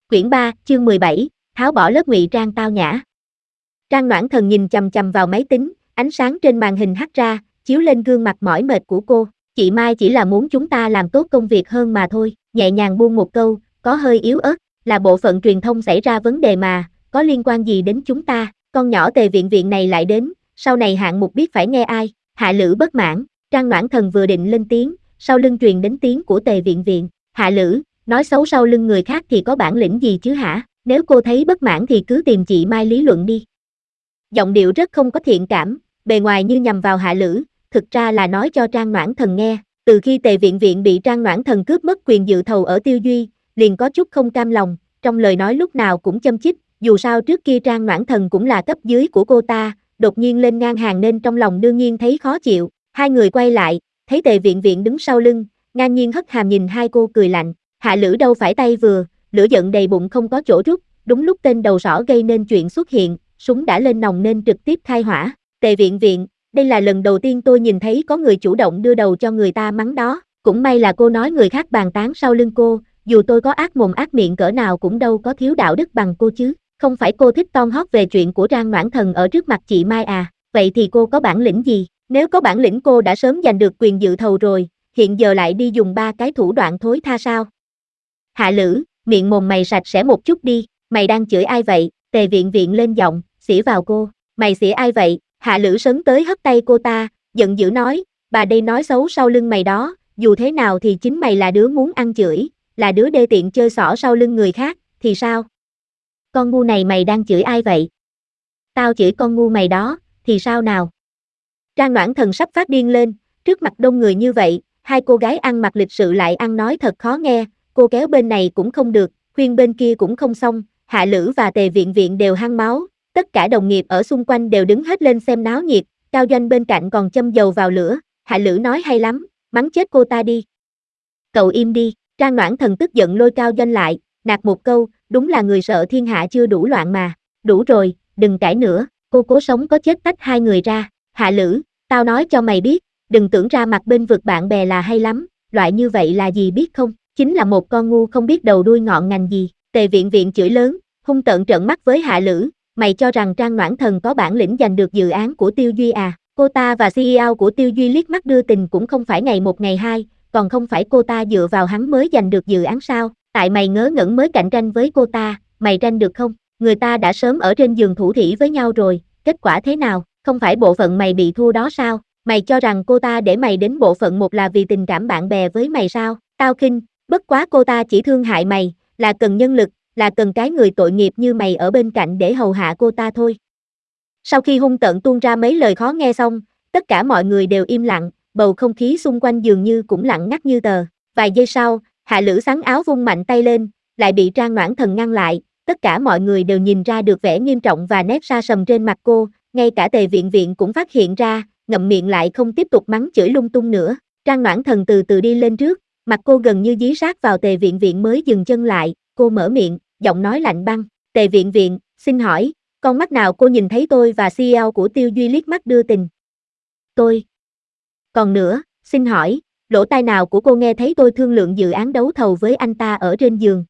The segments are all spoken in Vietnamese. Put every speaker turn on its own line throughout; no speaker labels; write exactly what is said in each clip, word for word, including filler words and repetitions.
Quyển ba, chương mười bảy, tháo bỏ lớp ngụy trang tao nhã. Trang Noãn Thần nhìn chằm chằm vào máy tính, ánh sáng trên màn hình hắt ra, chiếu lên gương mặt mỏi mệt của cô. Chị Mai chỉ là muốn chúng ta làm tốt công việc hơn mà thôi, nhẹ nhàng buông một câu, có hơi yếu ớt, là bộ phận truyền thông xảy ra vấn đề mà, có liên quan gì đến chúng ta, con nhỏ Tề Viện Viện này lại đến, sau này hạng mục biết phải nghe ai. Hạ Lữ bất mãn, Trang Noãn Thần vừa định lên tiếng, sau lưng truyền đến tiếng của Tề Viện Viện. Hạ Lữ, nói xấu sau lưng người khác thì có bản lĩnh gì chứ hả, nếu cô thấy bất mãn thì cứ tìm chị Mai lý luận đi. Giọng điệu rất không có thiện cảm, bề ngoài như nhằm vào Hạ Lữ, thực ra là nói cho Trang Noãn Thần nghe. Từ khi Tề Viện Viện bị Trang Noãn Thần cướp mất quyền dự thầu ở Tiêu Duy, liền có chút không cam lòng, trong lời nói lúc nào cũng châm chích, dù sao trước kia Trang Noãn Thần cũng là cấp dưới của cô ta, đột nhiên lên ngang hàng nên trong lòng đương nhiên thấy khó chịu. Hai người quay lại, thấy Tề Viện Viện đứng sau lưng, ngang nhiên hất hàm nhìn hai cô cười lạnh. Hạ Lữ đâu phải tay vừa, lửa giận đầy bụng không có chỗ rút, đúng lúc tên đầu sỏ gây nên chuyện xuất hiện, súng đã lên nòng nên trực tiếp khai hỏa. Tề Viện Viện, đây là lần đầu tiên tôi nhìn thấy có người chủ động đưa đầu cho người ta mắng đó, cũng may là cô nói người khác bàn tán sau lưng cô, dù tôi có ác mồm ác miệng cỡ nào cũng đâu có thiếu đạo đức bằng cô chứ, không phải cô thích ton hót về chuyện của Trang Noãn Thần ở trước mặt chị Mai à, vậy thì cô có bản lĩnh gì, nếu có bản lĩnh cô đã sớm giành được quyền dự thầu rồi, hiện giờ lại đi dùng ba cái thủ đoạn thối tha sao? Hạ Lữ, miệng mồm mày sạch sẽ một chút đi, mày đang chửi ai vậy? Tề Viện Viện lên giọng, xỉa vào cô, mày xỉa ai vậy? Hạ Lữ sấn tới hất tay cô ta, giận dữ nói, bà đây nói xấu sau lưng mày đó, dù thế nào thì chính mày là đứa muốn ăn chửi, là đứa đê tiện chơi xỏ sau lưng người khác, thì sao? Con ngu này mày đang chửi ai vậy? Tao chửi con ngu mày đó, thì sao nào? Trang Noãn Thần sắp phát điên lên, trước mặt đông người như vậy, hai cô gái ăn mặc lịch sự lại ăn nói thật khó nghe, cô kéo bên này cũng không được, khuyên bên kia cũng không xong, Hạ Lữ và Tề Viện Viện đều hăng máu, tất cả đồng nghiệp ở xung quanh đều đứng hết lên xem náo nhiệt, Cao Doanh bên cạnh còn châm dầu vào lửa. Hạ Lữ nói hay lắm, mắng chết cô ta đi. Cậu im đi, Trang Noãn Thần tức giận lôi Cao Doanh lại, nạt một câu, đúng là người sợ thiên hạ chưa đủ loạn mà, đủ rồi, đừng cãi nữa, cô cố sống có chết tách hai người ra. Hạ Lữ, tao nói cho mày biết, đừng tưởng ra mặt bên vực bạn bè là hay lắm, loại như vậy là gì biết không, chính là một con ngu không biết đầu đuôi ngọn ngành gì. Tề Viện Viện chửi lớn, hung tợn trợn mắt với Hạ Lữ, mày cho rằng Trang Noãn Thần có bản lĩnh giành được dự án của Tiêu Duy à, cô ta và xê e ô của Tiêu Duy liếc mắt đưa tình cũng không phải ngày một ngày hai, còn không phải cô ta dựa vào hắn mới giành được dự án sao, tại mày ngớ ngẩn mới cạnh tranh với cô ta, mày tranh được không, người ta đã sớm ở trên giường thủ thỉ với nhau rồi, kết quả thế nào, không phải bộ phận mày bị thua đó sao, mày cho rằng cô ta để mày đến bộ phận một là vì tình cảm bạn bè với mày sao, tao khinh, bất quá cô ta chỉ thương hại mày, là cần nhân lực, là cần cái người tội nghiệp như mày ở bên cạnh để hầu hạ cô ta thôi. Sau khi hung tợn tuôn ra mấy lời khó nghe xong, tất cả mọi người đều im lặng, bầu không khí xung quanh dường như cũng lặng ngắt như tờ. Vài giây sau, Hạ Lữ xắn áo vung mạnh tay lên, lại bị Trang Noãn Thần ngăn lại, tất cả mọi người đều nhìn ra được vẻ nghiêm trọng và nét sa sầm trên mặt cô, ngay cả Tề Viện Viện cũng phát hiện ra, ngậm miệng lại không tiếp tục mắng chửi lung tung nữa. Trang Noãn Thần từ từ đi lên trước, mặt cô gần như dí sát vào Tề Viện Viện mới dừng chân lại, cô mở miệng, giọng nói lạnh băng, Tề Viện Viện, xin hỏi, con mắt nào cô nhìn thấy tôi và xê e ô của Tiêu Duy liếc mắt đưa tình? Tôi. Còn nữa, xin hỏi, lỗ tai nào của cô nghe thấy tôi thương lượng dự án đấu thầu với anh ta ở trên giường?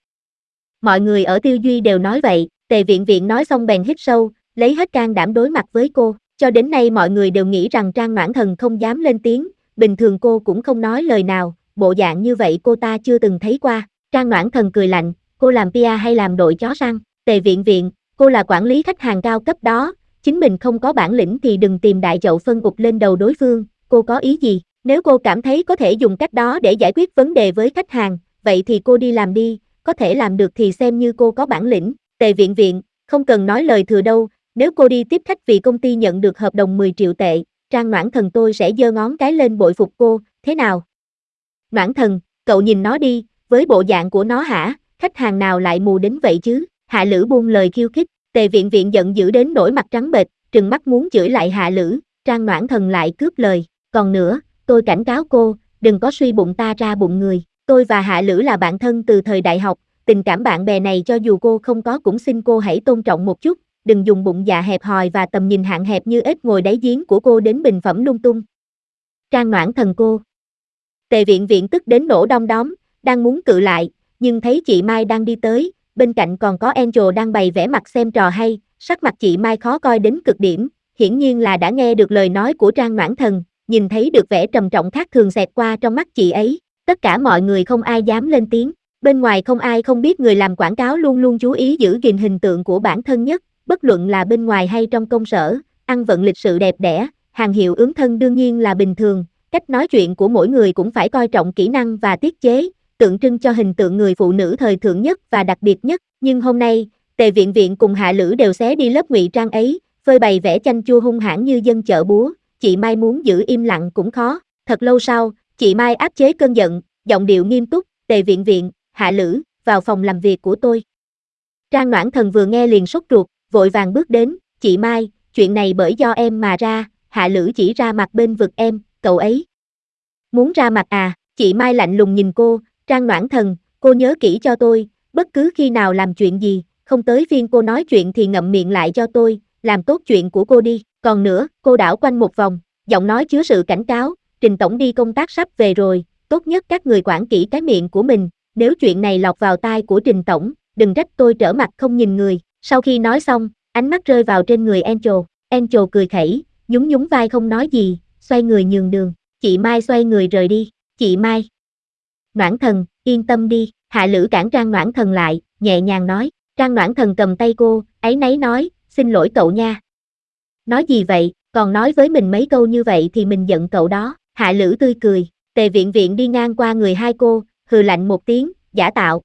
Mọi người ở Tiêu Duy đều nói vậy, Tề Viện Viện nói xong bèn hít sâu, lấy hết can đảm đối mặt với cô, cho đến nay mọi người đều nghĩ rằng Trang Noãn Thần không dám lên tiếng, bình thường cô cũng không nói lời nào, bộ dạng như vậy cô ta chưa từng thấy qua. Trang Noãn Thần cười lạnh, cô làm pê e hay làm đội chó săn? Tề Viện Viện, cô là quản lý khách hàng cao cấp đó, chính mình không có bản lĩnh thì đừng tìm đại chậu phân ụp lên đầu đối phương, cô có ý gì? Nếu cô cảm thấy có thể dùng cách đó để giải quyết vấn đề với khách hàng, vậy thì cô đi làm đi, có thể làm được thì xem như cô có bản lĩnh. Tề Viện Viện, không cần nói lời thừa đâu, nếu cô đi tiếp khách vì công ty nhận được hợp đồng mười triệu tệ, Trang Noãn Thần tôi sẽ giơ ngón cái lên bội phục cô, thế nào? Noãn Thần, cậu nhìn nó đi, với bộ dạng của nó hả, khách hàng nào lại mù đến vậy chứ? Hạ Lữ buông lời khiêu khích, Tề Viện Viện giận dữ đến nỗi mặt trắng bệch, trừng mắt muốn chửi lại Hạ Lữ, Trang Noãn Thần lại cướp lời, còn nữa, tôi cảnh cáo cô, đừng có suy bụng ta ra bụng người, tôi và Hạ Lữ là bạn thân từ thời đại học, tình cảm bạn bè này cho dù cô không có cũng xin cô hãy tôn trọng một chút, đừng dùng bụng dạ hẹp hòi và tầm nhìn hạn hẹp như ếch ngồi đáy giếng của cô đến bình phẩm lung tung. Trang Noãn Thần cô. Tề Viện Viện tức đến nổ đom đóm, đang muốn cự lại, nhưng thấy chị Mai đang đi tới, bên cạnh còn có Angel đang bày vẻ mặt xem trò hay, sắc mặt chị Mai khó coi đến cực điểm, hiển nhiên là đã nghe được lời nói của Trang Noãn Thần, nhìn thấy được vẻ trầm trọng khác thường xẹt qua trong mắt chị ấy, tất cả mọi người không ai dám lên tiếng, bên ngoài không ai không biết người làm quảng cáo luôn luôn chú ý giữ gìn hình tượng của bản thân nhất, bất luận là bên ngoài hay trong công sở, ăn vận lịch sự đẹp đẽ, hàng hiệu ướm thân đương nhiên là bình thường, cách nói chuyện của mỗi người cũng phải coi trọng kỹ năng và tiết chế, tượng trưng cho hình tượng người phụ nữ thời thượng nhất và đặc biệt nhất, nhưng hôm nay, Tề Viện Viện cùng Hạ Lữ đều xé đi lớp ngụy trang ấy, phơi bày vẻ chanh chua hung hãn như dân chợ búa, chị Mai muốn giữ im lặng cũng khó, thật lâu sau, chị Mai áp chế cơn giận, giọng điệu nghiêm túc, Tề Viện Viện, Hạ Lữ, vào phòng làm việc của tôi. Trang Noãn Thần vừa nghe liền sốt ruột, vội vàng bước đến, chị Mai, chuyện này bởi do em mà ra, Hạ Lữ chỉ ra mặt bên vực em, cậu ấy. Muốn ra mặt à, chị Mai lạnh lùng nhìn cô, Trang Noãn Thần, cô nhớ kỹ cho tôi, bất cứ khi nào làm chuyện gì, không tới phiên cô nói chuyện thì ngậm miệng lại cho tôi, làm tốt chuyện của cô đi, còn nữa, cô đảo quanh một vòng, giọng nói chứa sự cảnh cáo, Trình Tổng đi công tác sắp về rồi, tốt nhất các người quản kỹ cái miệng của mình, nếu chuyện này lọt vào tai của Trình Tổng, đừng trách tôi trở mặt không nhìn người, sau khi nói xong, ánh mắt rơi vào trên người Angel, Angel cười khẩy, nhún nhún vai không nói gì, xoay người nhường đường, chị Mai xoay người rời đi, chị Mai. Noãn Thần, yên tâm đi, Hạ Lữ cản Trang Noãn Thần lại, nhẹ nhàng nói, Trang Noãn Thần cầm tay cô, áy náy nói, xin lỗi cậu nha. Nói gì vậy, còn nói với mình mấy câu như vậy thì mình giận cậu đó, Hạ Lữ tươi cười, Tề Viện Viện đi ngang qua người hai cô, hừ lạnh một tiếng, giả tạo.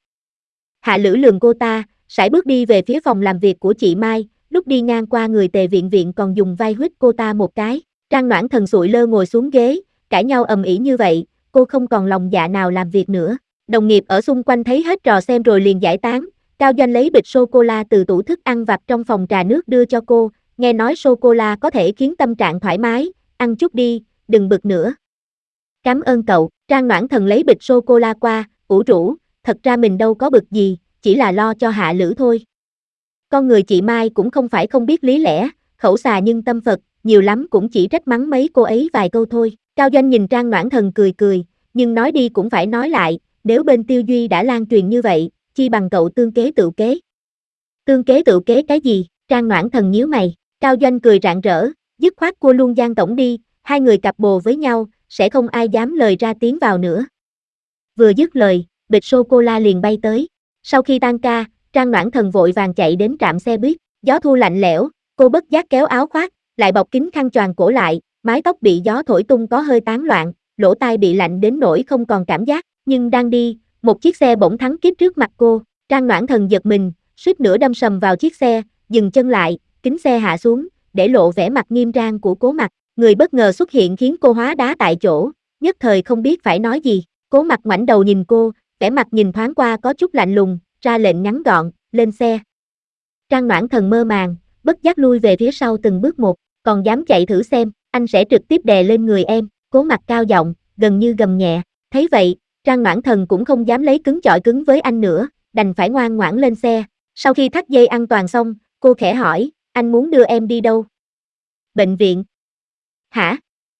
Hạ Lữ lườm cô ta, sải bước đi về phía phòng làm việc của chị Mai, lúc đi ngang qua người Tề Viện Viện còn dùng vai huýt cô ta một cái, Trang Noãn Thần sụi lơ ngồi xuống ghế, cãi nhau ầm ĩ như vậy, cô không còn lòng dạ nào làm việc nữa. Đồng nghiệp ở xung quanh thấy hết trò xem rồi liền giải tán, Cao Doanh lấy bịch sô-cô-la từ tủ thức ăn vặt trong phòng trà nước đưa cho cô, nghe nói sô-cô-la có thể khiến tâm trạng thoải mái, ăn chút đi, đừng bực nữa. Cảm ơn cậu, Trang Noãn Thần lấy bịch sô-cô-la qua, ủ rũ, thật ra mình đâu có bực gì, chỉ là lo cho Hạ Lữ thôi. Con người chị Mai cũng không phải không biết lý lẽ, khẩu xà nhưng tâm Phật, nhiều lắm cũng chỉ trách mắng mấy cô ấy vài câu thôi. Cao Doanh nhìn Trang Noãn Thần cười cười, nhưng nói đi cũng phải nói lại, nếu bên Tiêu Duy đã lan truyền như vậy, chi bằng cậu tương kế tự kế. Tương kế tự kế cái gì? Trang Noãn Thần nhíu mày, Cao Doanh cười rạng rỡ, dứt khoát cua luôn Giang Tổng đi, hai người cặp bồ với nhau, sẽ không ai dám lời ra tiếng vào nữa. Vừa dứt lời, bịch sô-cô-la liền bay tới. Sau khi tan ca, Trang Noãn Thần vội vàng chạy đến trạm xe buýt, gió thu lạnh lẽo, cô bất giác kéo áo khoác, lại bọc kín khăn choàng cổ lại, mái tóc bị gió thổi tung có hơi tán loạn, lỗ tai bị lạnh đến nỗi không còn cảm giác, nhưng đang đi, một chiếc xe bỗng thắng kíp trước mặt cô, Trang Noãn Thần giật mình, suýt nữa đâm sầm vào chiếc xe, dừng chân lại, kính xe hạ xuống, để lộ vẻ mặt nghiêm trang của Cố Mặc, người bất ngờ xuất hiện khiến cô hóa đá tại chỗ, nhất thời không biết phải nói gì, Cố Mặc ngoảnh đầu nhìn cô, vẻ mặt nhìn thoáng qua có chút lạnh lùng, ra lệnh ngắn gọn, lên xe. Trang Noãn Thần mơ màng, bất giác lui về phía sau từng bước một, còn dám chạy thử xem, anh sẽ trực tiếp đè lên người em, Cố Mặc cao giọng, gần như gầm nhẹ, thấy vậy, Trang Noãn Thần cũng không dám lấy cứng chọi cứng với anh nữa, đành phải ngoan ngoãn lên xe, sau khi thắt dây an toàn xong, cô khẽ hỏi, anh muốn đưa em đi đâu? Bệnh viện. Hả?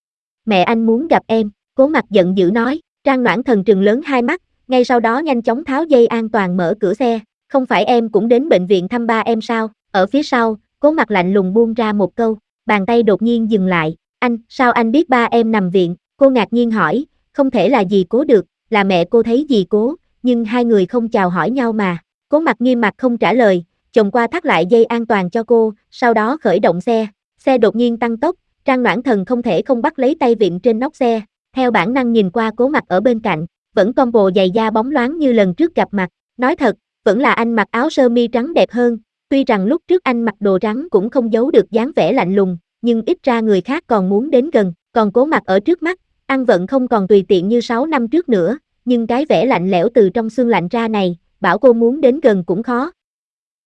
Mẹ anh muốn gặp em, Cố Mặc giận dữ nói, Trang Noãn Thần trừng lớn hai mắt, ngay sau đó nhanh chóng tháo dây an toàn mở cửa xe, không phải em cũng đến bệnh viện thăm ba em sao, ở phía sau, Cố Mặc lạnh lùng buông ra một câu, bàn tay đột nhiên dừng lại, anh, sao anh biết ba em nằm viện, cô ngạc nhiên hỏi, không thể là dì Cố được, là mẹ cô thấy dì Cố, nhưng hai người không chào hỏi nhau mà, Cố Mặc nghiêm mặt không trả lời, chồng qua thắt lại dây an toàn cho cô, sau đó khởi động xe, xe đột nhiên tăng tốc, Trang Noãn Thần không thể không bắt lấy tay vịn trên nóc xe, theo bản năng nhìn qua Cố Mặc ở bên cạnh, vẫn combo giày da bóng loáng như lần trước gặp mặt, nói thật, vẫn là anh mặc áo sơ mi trắng đẹp hơn, tuy rằng lúc trước anh mặc đồ trắng cũng không giấu được dáng vẻ lạnh lùng, nhưng ít ra người khác còn muốn đến gần, còn Cố Mặc ở trước mắt, ăn vận không còn tùy tiện như sáu năm trước nữa, nhưng cái vẻ lạnh lẽo từ trong xương lạnh ra này, bảo cô muốn đến gần cũng khó,